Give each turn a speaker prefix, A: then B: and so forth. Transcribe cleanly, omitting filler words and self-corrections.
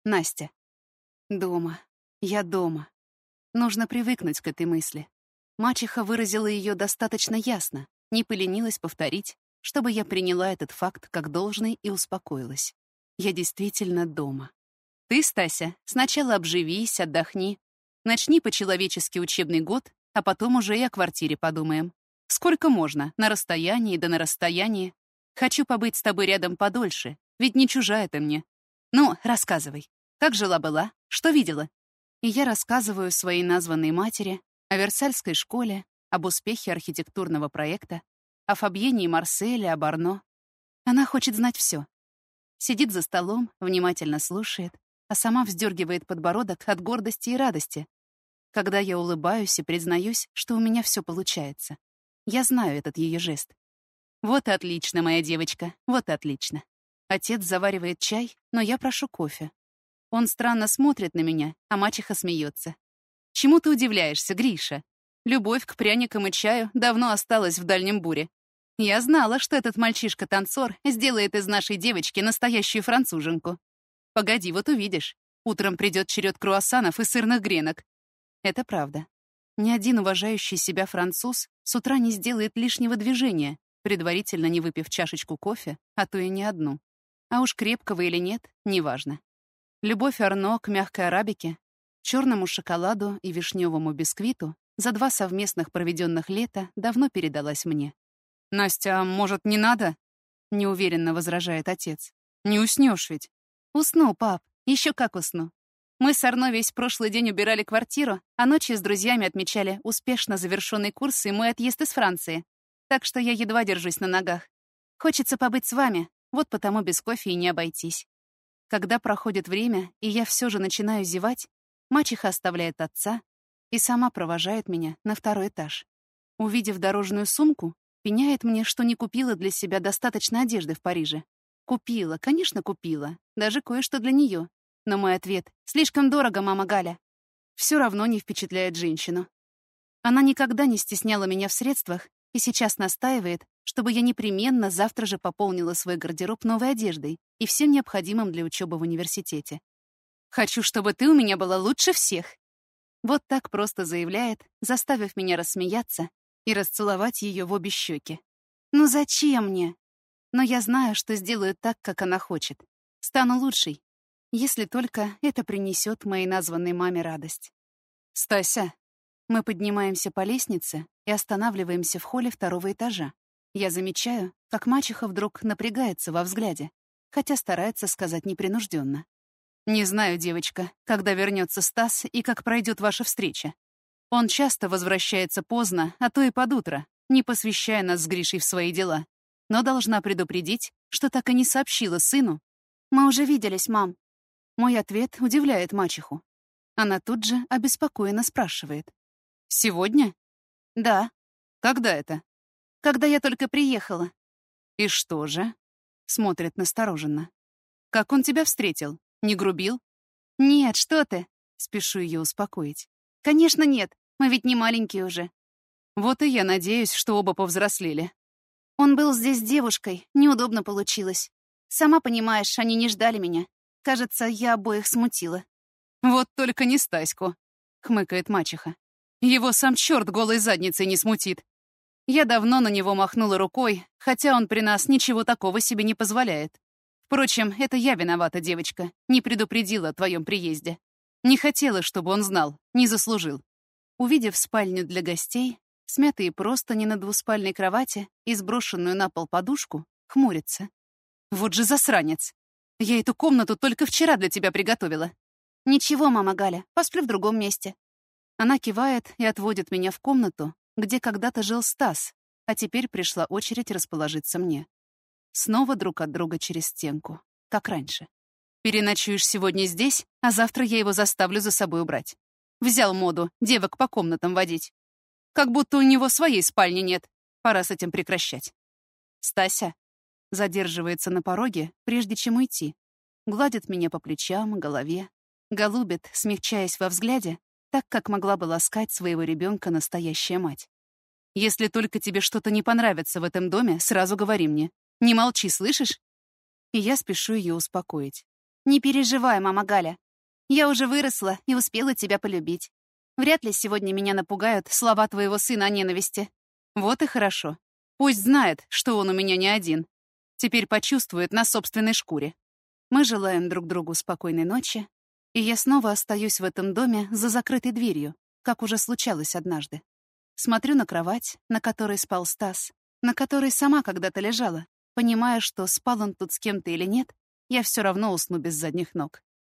A: Настя. Дома. Я дома. Нужно привыкнуть к этой мысли. Мачеха выразила ее достаточно ясно, не поленилась повторить, чтобы я приняла этот факт как должный и успокоилась. Я действительно дома. Ты, Стася, сначала обживись, отдохни. Начни по-человечески учебный год, а потом уже и о квартире подумаем. Сколько можно, на расстоянии да на расстоянии. Хочу побыть с тобой рядом подольше, ведь не чужая ты мне. Ну, рассказывай. Как жила-была? Что видела? И я рассказываю своей названной матери о Версальской школе, об успехе архитектурного проекта, о Фабьене и Марселе, об Арно. Она хочет знать все. Сидит за столом, внимательно слушает, а сама вздергивает подбородок от гордости и радости, когда я улыбаюсь и признаюсь, что у меня все получается. Я знаю этот ее жест. Вот и отлично, моя девочка, вот и отлично. Отец заваривает чай, но я прошу кофе. Он странно смотрит на меня, а мачеха смеется. Чему ты удивляешься, Гриша? Любовь к пряникам и чаю давно осталась в дальнем буре. Я знала, что этот мальчишка-танцор сделает из нашей девочки настоящую француженку. Погоди, вот увидишь. Утром придет черед круассанов и сырных гренок. Это правда. Ни один уважающий себя француз с утра не сделает лишнего движения, предварительно не выпив чашечку кофе, а то и не одну. А уж крепкого или нет, неважно. Любовь Арно к мягкой арабике, черному шоколаду и вишневому бисквиту за 2 совместных проведенных лета давно передалась мне. «Настя, а может, не надо?» — неуверенно возражает отец. «Не уснешь ведь?» «Усну, пап. Еще как усну. Мы с Арно весь прошлый день убирали квартиру, а ночью с друзьями отмечали успешно завершенный курс и мой отъезд из Франции. Так что я едва держусь на ногах. Хочется побыть с вами, вот потому без кофе и не обойтись». Когда проходит время, и я все же начинаю зевать, мачеха оставляет отца и сама провожает меня на 2-й этаж. Увидев дорожную сумку, пеняет мне, что не купила для себя достаточно одежды в Париже. Купила, конечно, купила. Даже кое-что для нее. Но мой ответ — слишком дорого, мама Галя. Все равно не впечатляет женщину. Она никогда не стесняла меня в средствах и сейчас настаивает, чтобы я непременно завтра же пополнила свой гардероб новой одеждой и всем необходимым для учебы в университете. «Хочу, чтобы ты у меня была лучше всех». Вот так просто заявляет, заставив меня рассмеяться и расцеловать ее в обе щеки. Ну зачем мне? Но я знаю, что сделаю так, как она хочет. Стану лучшей, если только это принесет моей названной маме радость. «Стася!» Мы поднимаемся по лестнице и останавливаемся в холле 2-го этажа. Я замечаю, как мачеха вдруг напрягается во взгляде, хотя старается сказать непринужденно. «Не знаю, девочка, когда вернется Стас и как пройдет ваша встреча. Он часто возвращается поздно, а то и под утро, не посвящая нас с Гришей в свои дела. Но должна предупредить, что так и не сообщила сыну. Мы уже виделись, мам». Мой ответ удивляет мачеху. Она тут же обеспокоенно спрашивает. «Сегодня?» «Да». «Когда это?» «Когда я только приехала». «И что же?» Смотрит настороженно. «Как он тебя встретил? Не грубил?» «Нет, что ты?» Спешу ее успокоить. «Конечно нет, мы ведь не маленькие уже». «Вот и я надеюсь, что оба повзрослели». «Он был здесь с девушкой, неудобно получилось. Сама понимаешь, они не ждали меня. Кажется, я обоих смутила».
B: «Вот только не Стаську», — хмыкает мачеха. «Его сам черт голой задницей не смутит. Я давно на него махнула рукой, хотя он при нас ничего такого себе не позволяет. Впрочем, это я виновата, девочка, не предупредила о твоем приезде. Не хотела, чтобы он знал, не заслужил».
A: Увидев спальню для гостей, смятые простыни на двуспальной кровати и сброшенную на пол подушку, хмурится.
B: «Вот же засранец! Я эту комнату только вчера для тебя приготовила».
A: «Ничего, мама Галя, посплю в другом месте». Она кивает и отводит меня в комнату, где когда-то жил Стас, а теперь пришла очередь расположиться мне. Снова друг от друга через стенку, как раньше.
B: «Переночуешь сегодня здесь, а завтра я его заставлю за собой убрать. Взял моду девок по комнатам водить. Как будто у него своей спальни нет. Пора с этим прекращать».
A: «Стася» задерживается на пороге, прежде чем уйти. Гладит меня по плечам, голове. Голубит, смягчаясь во взгляде, так, как могла бы ласкать своего ребенка настоящая мать.
B: «Если только тебе что-то не понравится в этом доме, сразу говори мне. Не молчи, слышишь?»
A: И я спешу ее успокоить. Не переживай, мама Галя. Я уже выросла и успела тебя полюбить. Вряд ли сегодня меня напугают слова твоего сына о ненависти.
B: Вот и хорошо. Пусть знает, что он у меня не один. Теперь почувствует на собственной шкуре. Мы желаем друг другу спокойной ночи, и я снова остаюсь в этом доме за закрытой дверью, как уже случалось однажды. Смотрю на кровать, на которой спал Стас, на которой сама когда-то лежала, понимая, что спал он тут с кем-то или нет, я все равно усну без задних ног.